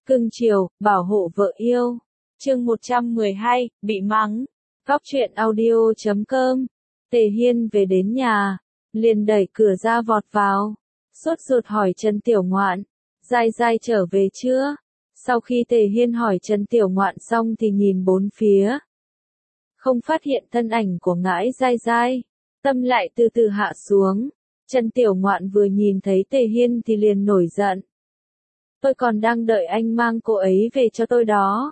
Cưng chiều, bảo hộ vợ yêu. Chương 112, bị mắng. Góc truyện audio.com. Tề Hiên về đến nhà, liền đẩy cửa ra vọt vào, sốt ruột hỏi Trần Tiểu Ngoạn, Giai Giai trở về chưa? Sau khi Tề Hiên hỏi Trần Tiểu Ngoạn xong thì nhìn bốn phía, không phát hiện thân ảnh của ngãi Giai Giai, tâm lại từ từ hạ xuống. Trần Tiểu Ngoạn vừa nhìn thấy Tề Hiên thì liền nổi giận. Tôi còn đang đợi anh mang cô ấy về cho tôi đó.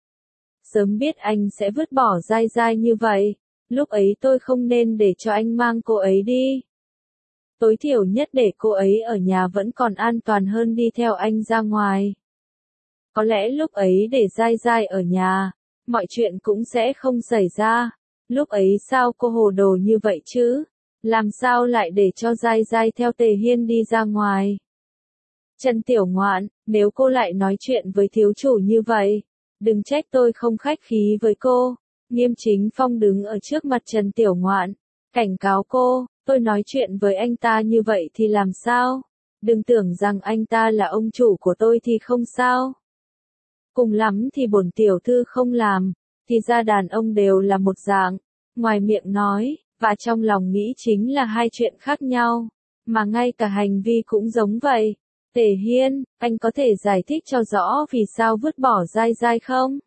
Sớm biết anh sẽ vứt bỏ Giai Giai như vậy, lúc ấy tôi không nên để cho anh mang cô ấy đi. Tối thiểu nhất để cô ấy ở nhà vẫn còn an toàn hơn đi theo anh ra ngoài. Có lẽ lúc ấy để Giai Giai ở nhà, mọi chuyện cũng sẽ không xảy ra. Lúc ấy sao cô hồ đồ như vậy chứ? Làm sao lại để cho Giai Giai theo Tề Hiên đi ra ngoài? Trần Tiểu Ngoạn, nếu cô lại nói chuyện với thiếu chủ như vậy, đừng trách tôi không khách khí với cô. Nghiêm Chính Phong đứng ở trước mặt Trần Tiểu Ngoạn, cảnh cáo cô, tôi nói chuyện với anh ta như vậy thì làm sao? Đừng tưởng rằng anh ta là ông chủ của tôi thì không sao. Cùng lắm thì bổn tiểu thư không làm, thì ra đàn ông đều là một dạng, ngoài miệng nói, và trong lòng nghĩ chính là hai chuyện khác nhau, mà ngay cả hành vi cũng giống vậy. Tề Hiên, anh có thể giải thích cho rõ vì sao vứt bỏ Giai Giai không?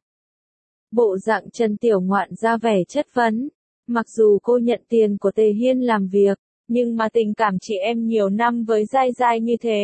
Bộ dạng Trần Tiểu Ngoạn ra vẻ chất vấn, mặc dù cô nhận tiền của Tề Hiên làm việc, nhưng mà tình cảm chị em nhiều năm với Giai Giai như thế.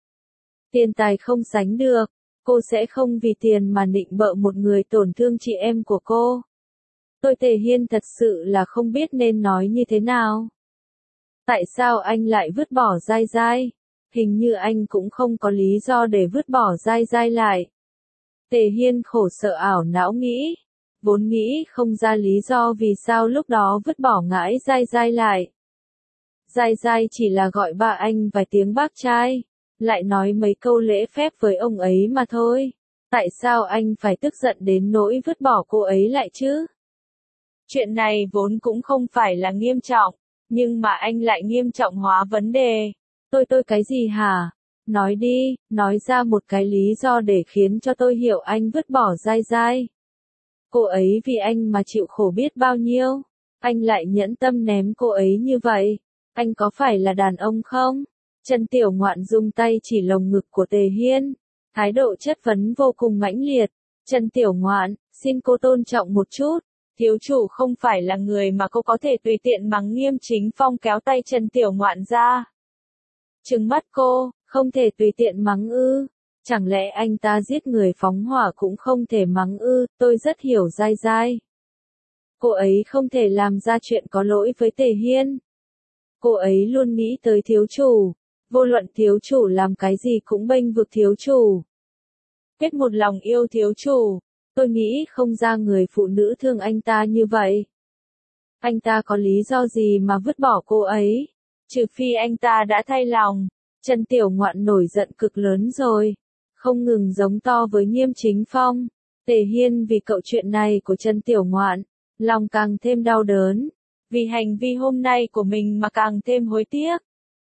Tiền tài không sánh được, cô sẽ không vì tiền mà nịnh bợ một người tổn thương chị em của cô. Tôi Tề Hiên thật sự là không biết nên nói như thế nào. Tại sao anh lại vứt bỏ Giai Giai? Hình như anh cũng không có lý do để vứt bỏ Giai Giai lại. Tề Hiên khổ sở ảo não nghĩ, vốn nghĩ không ra lý do vì sao lúc đó vứt bỏ ngãi Giai Giai lại. Giai Giai chỉ là gọi ba anh vài tiếng bác trai, lại nói mấy câu lễ phép với ông ấy mà thôi. Tại sao anh phải tức giận đến nỗi vứt bỏ cô ấy lại chứ? Chuyện này vốn cũng không phải là nghiêm trọng, nhưng mà anh lại nghiêm trọng hóa vấn đề. Tôi cái gì hả? Nói đi, nói ra một cái lý do để khiến cho tôi hiểu anh vứt bỏ Giai Giai. Cô ấy vì anh mà chịu khổ biết bao nhiêu, anh lại nhẫn tâm ném cô ấy như vậy. Anh có phải là đàn ông không? Trần Tiểu Ngoạn dùng tay chỉ lồng ngực của Tề Hiên, thái độ chất vấn vô cùng mãnh liệt. Trần Tiểu Ngoạn, xin cô tôn trọng một chút. Thiếu chủ không phải là người mà cô có thể tùy tiện mắng. Nghiêm Chính Phong kéo tay Trần Tiểu Ngoạn ra, trừng mắt cô, không thể tùy tiện mắng ư? Chẳng lẽ anh ta giết người phóng hỏa cũng không thể mắng ư? Tôi rất hiểu Giai Giai. Cô ấy không thể làm ra chuyện có lỗi với Tề Hiên. Cô ấy luôn nghĩ tới thiếu chủ, vô luận thiếu chủ làm cái gì cũng bênh vực thiếu chủ. Kết một lòng yêu thiếu chủ, tôi nghĩ không ra người phụ nữ thương anh ta như vậy. Anh ta có lý do gì mà vứt bỏ cô ấy? Trừ phi anh ta đã thay lòng. Trần Tiểu Ngoạn nổi giận cực lớn rồi, không ngừng giống to với Nghiêm Chính Phong. Tề Hiên vì cậu chuyện này của Trần Tiểu Ngoạn, lòng càng thêm đau đớn, vì hành vi hôm nay của mình mà càng thêm hối tiếc.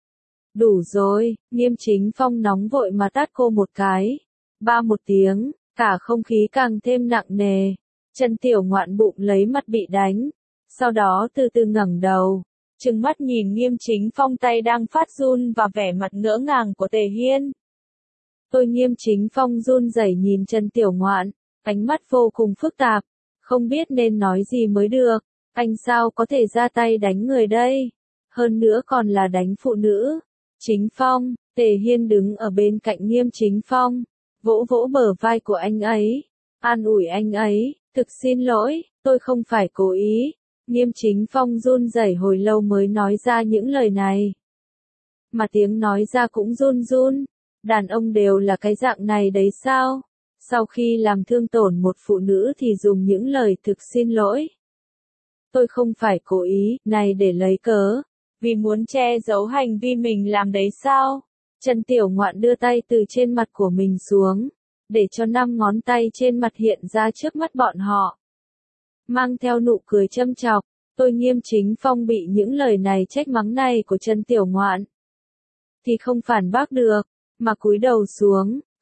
Đủ rồi, Nghiêm Chính Phong nóng vội mà tát cô một cái. Ba một tiếng, cả không khí càng thêm nặng nề. Trần Tiểu Ngoạn bụng lấy mặt bị đánh, sau đó từ từ ngẩng đầu, trừng mắt nhìn Nghiêm Chính Phong tay đang phát run và vẻ mặt ngỡ ngàng của Tề Hiên. Tôi Nghiêm Chính Phong run rẩy nhìn Trần Tiểu Ngoạn, ánh mắt vô cùng phức tạp, không biết nên nói gì mới được. Anh sao có thể ra tay đánh người đây? Hơn nữa còn là đánh phụ nữ. Chính Phong, Tề Hiên đứng ở bên cạnh Nghiêm Chính Phong, vỗ vỗ bờ vai của anh ấy, an ủi anh ấy, thực xin lỗi, tôi không phải cố ý. Nghiêm Chính Phong run rẩy hồi lâu mới nói ra những lời này. Mà tiếng nói ra cũng run run. Đàn ông đều là cái dạng này đấy sao? Sau khi làm thương tổn một phụ nữ thì dùng những lời thực xin lỗi. Tôi không phải cố ý, này để lấy cớ. Vì muốn che giấu hành vi mình làm đấy sao? Trần Tiểu Ngoạn đưa tay từ trên mặt của mình xuống, để cho 5 ngón tay trên mặt hiện ra trước mắt bọn họ. Mang theo nụ cười châm chọc, tôi Nghiêm Chính Phong bị những lời này trách mắng này của Trần Tiểu Ngoạn thì không phản bác được, mà cúi đầu xuống,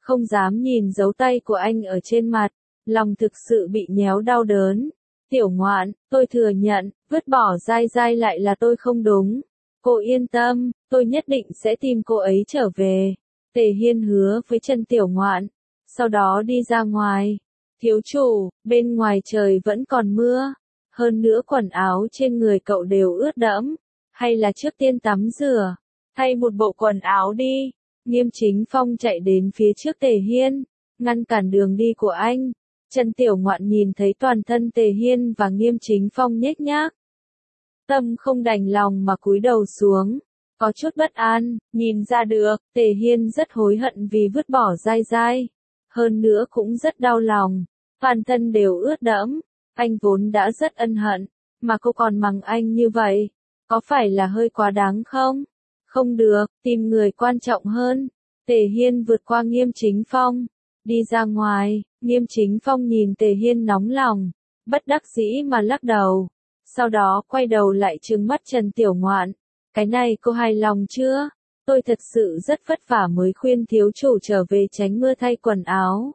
không dám nhìn dấu tay của anh ở trên mặt, lòng thực sự bị nhéo đau đớn. Tiểu Ngoạn, tôi thừa nhận, vứt bỏ Giai Giai lại là tôi không đúng. Cô yên tâm, tôi nhất định sẽ tìm cô ấy trở về. Tề Hiên hứa với Trần Tiểu Ngoạn, sau đó đi ra ngoài. Thiếu chủ, bên ngoài trời vẫn còn mưa, hơn nữa quần áo trên người cậu đều ướt đẫm, hay là trước tiên tắm rửa, thay một bộ quần áo đi. Nghiêm Chính Phong chạy đến phía trước Tề Hiên, ngăn cản đường đi của anh. Trần Tiểu Ngoạn nhìn thấy toàn thân Tề Hiên và Nghiêm Chính Phong nhếch nhác, tâm không đành lòng mà cúi đầu xuống, có chút bất an, nhìn ra được, Tề Hiên rất hối hận vì vứt bỏ Giai Giai, hơn nữa cũng rất đau lòng, toàn thân đều ướt đẫm, anh vốn đã rất ân hận, mà cô còn mắng anh như vậy, có phải là hơi quá đáng không? Không được, tìm người quan trọng hơn. Tề Hiên vượt qua Nghiêm Chính Phong, đi ra ngoài. Nghiêm Chính Phong nhìn Tề Hiên nóng lòng, bất đắc dĩ mà lắc đầu, sau đó quay đầu lại trừng mắt Trần Tiểu Ngoạn. Cái này cô hài lòng chưa? Tôi thật sự rất vất vả mới khuyên thiếu chủ trở về tránh mưa thay quần áo.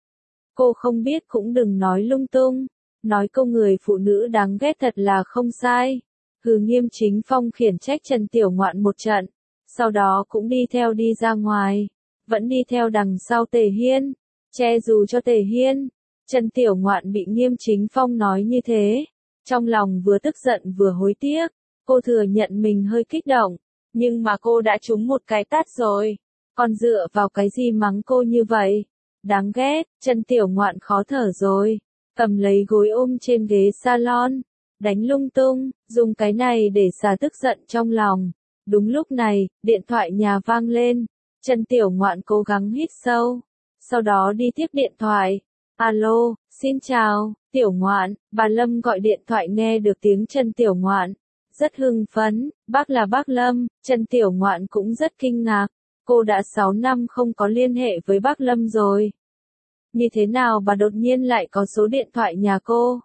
Cô không biết cũng đừng nói lung tung, nói câu người phụ nữ đáng ghét thật là không sai. Nghiêm Chính Phong khiển trách Trần Tiểu Ngoạn một trận, sau đó cũng đi theo đi ra ngoài, vẫn đi theo đằng sau Tề Hiên, che dù cho Tề Hiên. Trần Tiểu Ngoạn bị Nghiêm Chính Phong nói như thế, trong lòng vừa tức giận vừa hối tiếc, cô thừa nhận mình hơi kích động, nhưng mà cô đã trúng một cái tát rồi, còn dựa vào cái gì mắng cô như vậy? Đáng ghét. Trần Tiểu Ngoạn khó thở rồi, cầm lấy gối ôm trên ghế salon, đánh lung tung, dùng cái này để xả tức giận trong lòng. Đúng lúc này, điện thoại nhà vang lên, Trần Tiểu Ngoạn cố gắng hít sâu, sau đó đi tiếp điện thoại. Alo, xin chào, Tiểu Ngoạn, bà Lâm gọi điện thoại nghe được tiếng Trần Tiểu Ngoạn, rất hưng phấn, bác là bác Lâm. Trần Tiểu Ngoạn cũng rất kinh ngạc, cô đã 6 năm không có liên hệ với bác Lâm rồi. Như thế nào bà đột nhiên lại có số điện thoại nhà cô?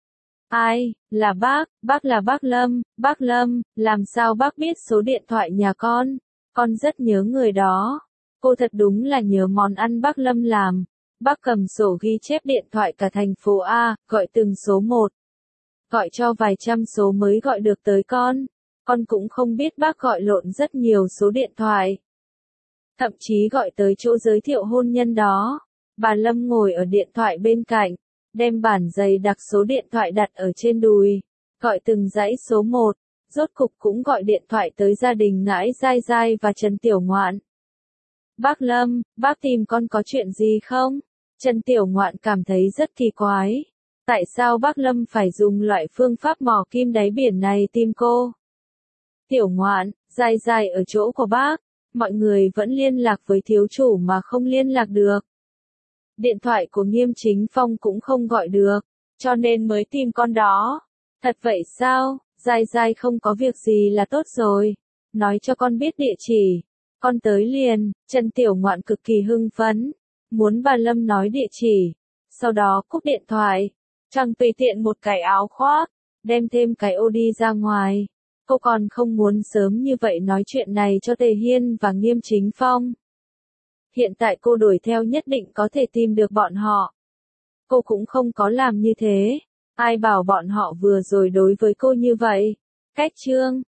Ai, là bác là bác Lâm, làm sao bác biết số điện thoại nhà con rất nhớ người đó. Cô thật đúng là nhớ món ăn bác Lâm làm. Bác cầm sổ ghi chép điện thoại cả thành phố A, gọi từng số một. Gọi cho vài trăm số mới gọi được tới con cũng không biết bác gọi lộn rất nhiều số điện thoại. Thậm chí gọi tới chỗ giới thiệu hôn nhân đó. Bà Lâm ngồi ở điện thoại bên cạnh, đem bản dày đặc số điện thoại đặt ở trên đùi, gọi từng dãy số một, rốt cục cũng gọi điện thoại tới gia đình Ngãi Giai Giai và Trần Tiểu Ngoạn. Bác Lâm, bác tìm con có chuyện gì không? Trần Tiểu Ngoạn cảm thấy rất kỳ quái. Tại sao bác Lâm phải dùng loại phương pháp mò kim đáy biển này tìm cô? Tiểu Ngoạn, Giai Giai ở chỗ của bác, mọi người vẫn liên lạc với thiếu chủ mà không liên lạc được. Điện thoại của Nghiêm Chính Phong cũng không gọi được, cho nên mới tìm con đó. Thật vậy sao? Giai Giai không có việc gì là tốt rồi. Nói cho con biết địa chỉ. Con tới liền. Trần Tiểu Ngoạn cực kỳ hưng phấn, muốn bà Lâm nói địa chỉ. Sau đó cúp điện thoại, chẳng tùy tiện một cái áo khoác, đem thêm cái ô đi ra ngoài. Cô còn không muốn sớm như vậy nói chuyện này cho Tề Hiên và Nghiêm Chính Phong. Hiện tại cô đuổi theo nhất định có thể tìm được bọn họ. Cô cũng không có làm như thế. Ai bảo bọn họ vừa rồi đối với cô như vậy. Cách chương